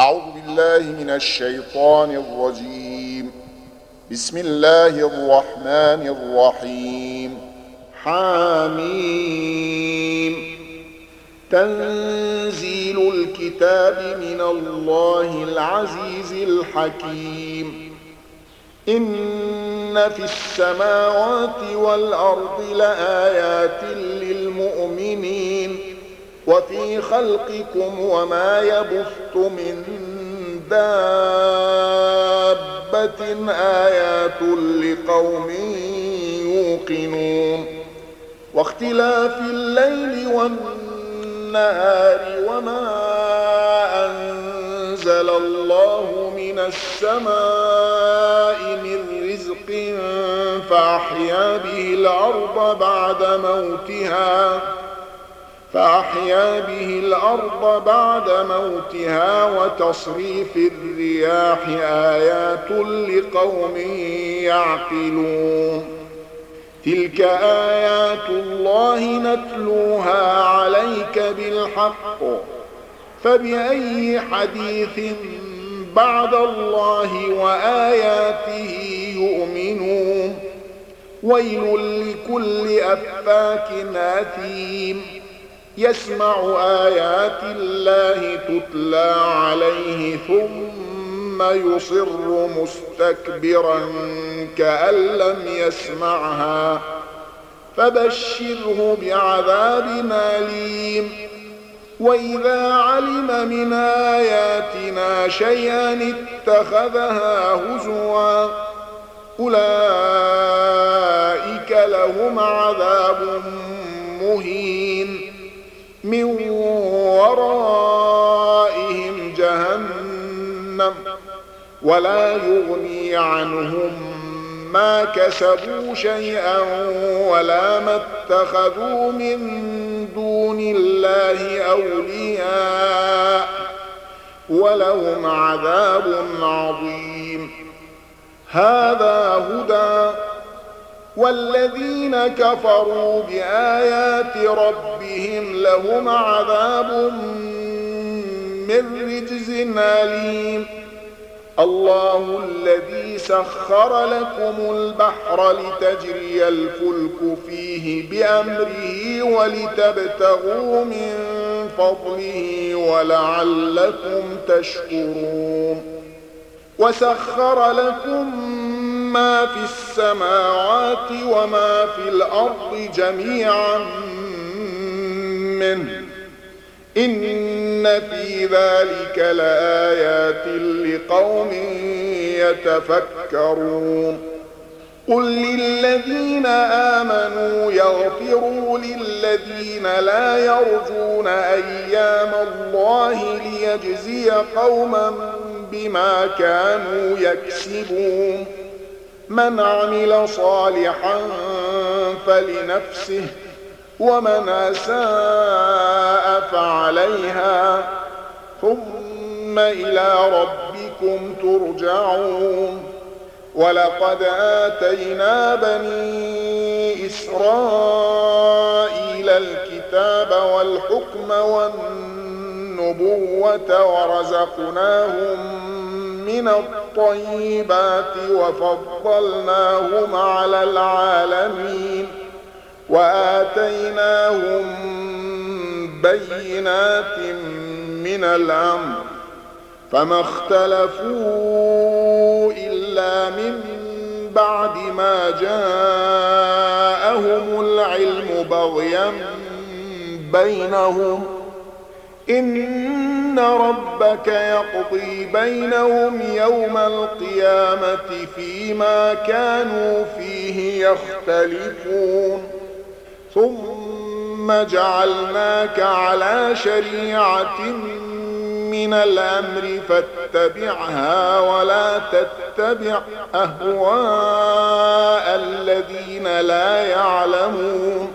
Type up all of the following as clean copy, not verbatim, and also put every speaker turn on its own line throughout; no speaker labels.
أعوذ بالله من الشيطان الرجيم. بسم الله الرحمن الرحيم. حميم. تنزيل الكتاب من الله العزيز الحكيم. إن في السماوات والأرض لآيات للمؤمنين وفي خلقكم وما يبث من دابة آيات لقوم يوقنون. واختلاف الليل والنهار وما أنزل الله من السماء من رزق فأحيا به الأرض بعد موتها وتصريف الرياح آيات لقوم يعقلون. تلك آيات الله نتلوها عليك بالحق فبأي حديث بعد الله وآياته يؤمنون. ويل لكل أفاك أثيم يسمع آيات الله تتلى عليه ثم يصر مستكبرا كأن لم يسمعها فبشره بعذاب أليم. وإذا علم من آياتنا شيئا اتخذها هزوا أولئك لهم عذاب مهين من ورائهم جهنم ولا يغني عنهم ما كسبوا شيئا ولا ما اتخذوا من دون الله أولياء ولهم عذاب عظيم. هذا هدى والذين كفروا بآيات ربهم لهم عذاب من رجز أليم. الله الذي سخر لكم البحر لتجري الفلك فيه بأمره ولتبتغوا من فضله ولعلكم تشكرون. وسخر لكم ما في السماوات وما في الأرض جميعا منه إن في ذلك لآيات لقوم يتفكرون. قل للذين آمنوا يغفروا للذين لا يرجون أيام الله ليجزي قوما بما كانوا يكسبون. من عمل صالحا فلنفسه ومن أساء فعليها ثم إلى ربكم ترجعون. ولقد آتينا بني إسرائيل الكتاب والحكم والنبوة ورزقناهم من الطيبات وفضلناهم على العالمين وآتيناهم بينات من الأمر فما اختلفوا إلا من بعد ما جاءهم العلم بغيا بينهم. إن ربك يقضي بينهم يوم القيامة فيما كانوا فيه يختلفون. ثم جعلناك على شريعة من الأمر فاتبعها ولا تتبع أهواء الذين لا يعلمون.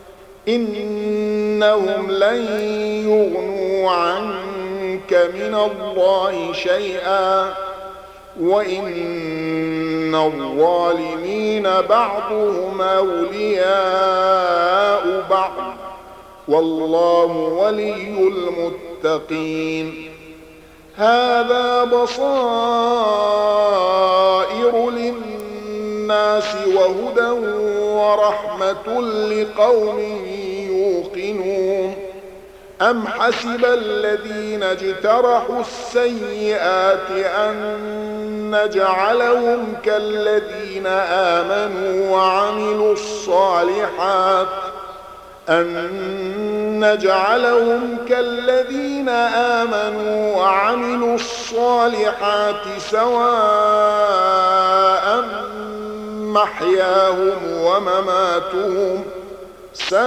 إنهم لن يغنوا عنك من الله شيئا وإن الظالمين بعضهم أولياء بعض والله ولي المتقين. هذا بصائر للناس وهدى ورحمة لقوم يوقنون أم حسب الذين اجترحوا السيئات أن نجعلهم كالذين آمنوا وعملوا الصالحات سواء محياهم ومماتهم ساء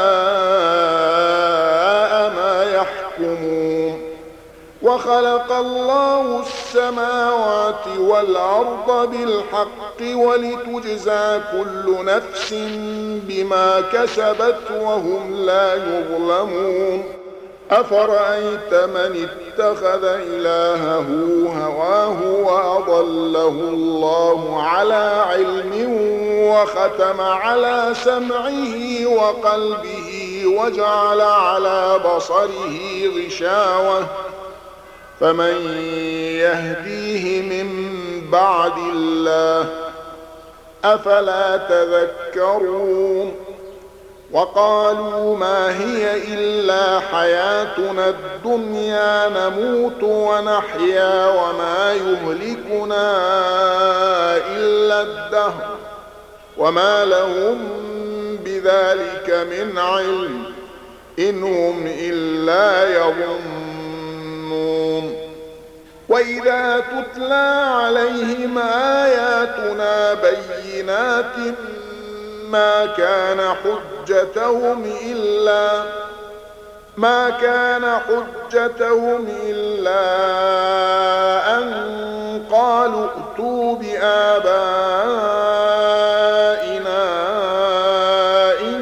ما يحكمون وخلق الله السماوات والأرض بالحق ولتجزى كل نفس بما كسبت وهم لا يظلمون أفرأيت من اتخذ إلهه هواه وأضله الله على علم وختم على سمعه وقلبه وجعل على بصره غشاوة فمن يهديه من بعد الله أفلا تذكرون وقالوا ما هي إلا حياتنا الدنيا نموت ونحيا وما يهلكنا إلا الدهر وما لهم بذلك من علم إن هم إلا يظنون وإذا تتلى عليهم آياتنا بينات ما كان حجتهم إلا أن قالوا ائتوا بآبائنا إن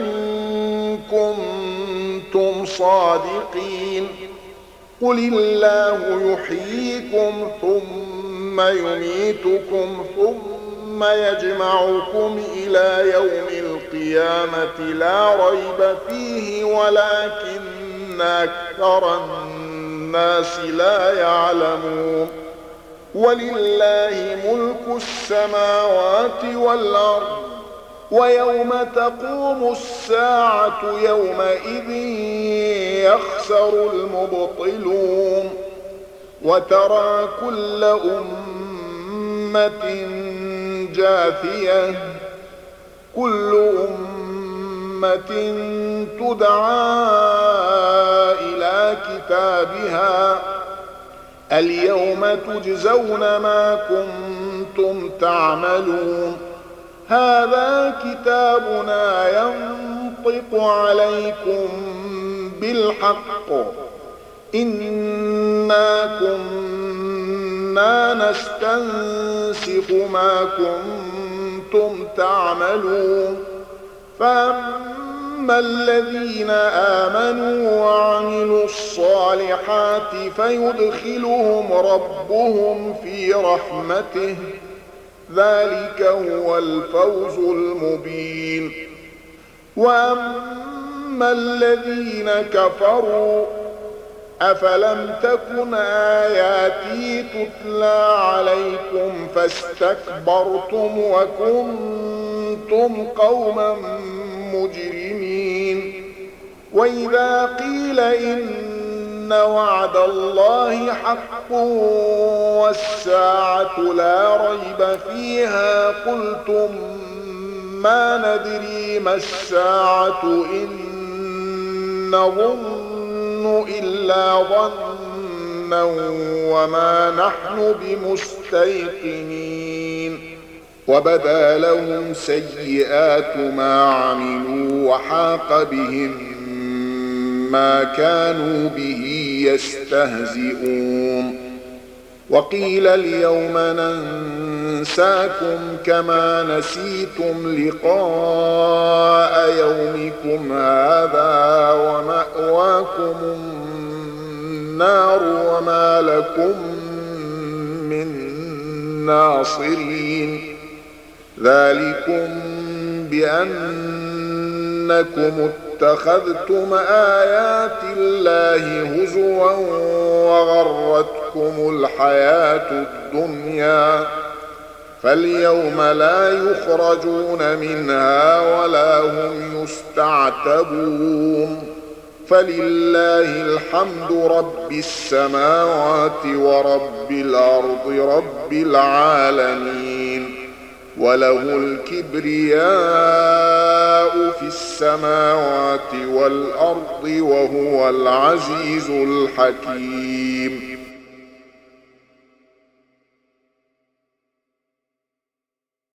كنتم صادقين قل الله يحييكم ثم يميتكم ثم يجمعكم إلى يوم القيامة لا ريب فيه ولكن أكثر الناس لا يعلمون ولله ملك السماوات والأرض ويوم تقوم الساعة يومئذ يخسر المبطلون وترى كل أمة جاثية كل أمة تدعى إلى كتابها اليوم تجزون ما كنتم تعملون هذا كتابنا ينطق عليكم بالحق إنا كنا نستنسخ ما كنتم تعملون فأما الذين آمنوا وعملوا الصالحات فيدخلهم ربهم في رحمته ذلك هو الفوز المبين وأما الذين كفروا أفلم تكن آياتي تتلى عليكم فاستكبرتم وكنتم قوما مجرمين وإذا قيل إن وعد الله حق والساعة لا ريب فيها قلتم ما ندري ما الساعة إن نظن إلا ظنا وما نحن بمستيقنين وبدا لهم سيئات ما عملوا وحاق بهم ما كانوا به يستهزئون وقيل اليوم ننساكم كما نسيتم لقاء يومكم هذا ومأواكم النار وما لكم من ناصرين ذلكم بأنكم اتخذتم آيات الله هزوا وغرتكم غرتكم الحياة الدنيا فاليوم لا يخرجون منها ولا هم يستعتبون فلله الحمد رب السماوات ورب الأرض رب العالمين وله الكبرياء في السماوات والأرض وهو العزيز الحكيم